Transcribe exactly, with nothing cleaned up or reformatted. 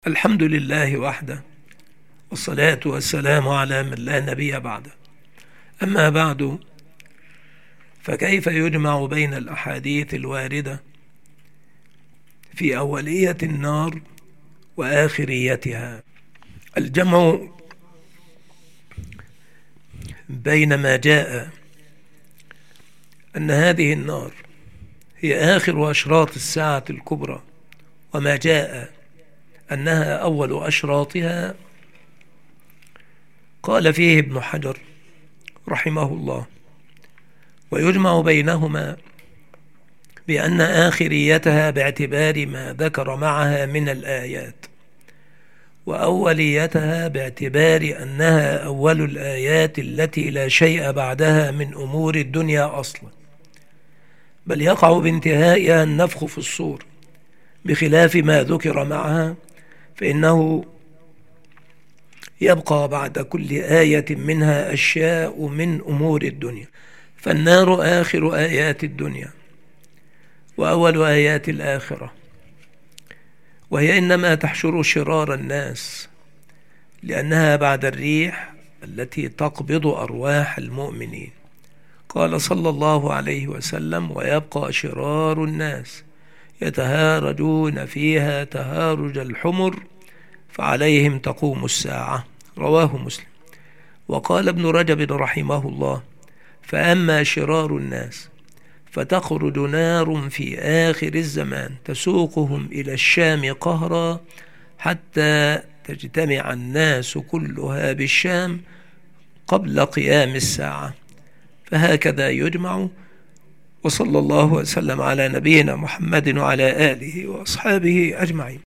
الحمد لله وحده، والصلاة والسلام على من لا نبي بعده. أما بعد، فكيف يجمع بين الأحاديث الواردة في أولية النار وآخريتها؟ الجمع بين ما جاء أن هذه النار هي آخر أشراط الساعة الكبرى، وما جاء أنها أول أشراطها، قال فيه ابن حجر رحمه الله: ويجمع بينهما بأن آخريتها باعتبار ما ذكر معها من الآيات، وأوليتها باعتبار أنها أول الآيات التي لا شيء بعدها من أمور الدنيا أصلا، بل يقع بانتهائها النفخ في الصور، بخلاف ما ذكر معها فإنه يبقى بعد كل آية منها أشياء من أمور الدنيا. فالنار آخر آيات الدنيا وأول آيات الآخرة، وهي إنما تحشر شرار الناس، لأنها بعد الريح التي تقبض أرواح المؤمنين. قال صلى الله عليه وسلم: ويبقى شرار الناس يتهارجون فيها تهارج الحمر، فعليهم تقوم الساعة. رواه مسلم. وقال ابن رجب رحمه الله: فأما شرار الناس فتخرج نار في آخر الزمان تسوقهم إلى الشام قهرا، حتى تجتمع الناس كلها بالشام قبل قيام الساعة. فهكذا يجمع. وصلى الله وسلم على نبينا محمد وعلى آله وأصحابه أجمعين.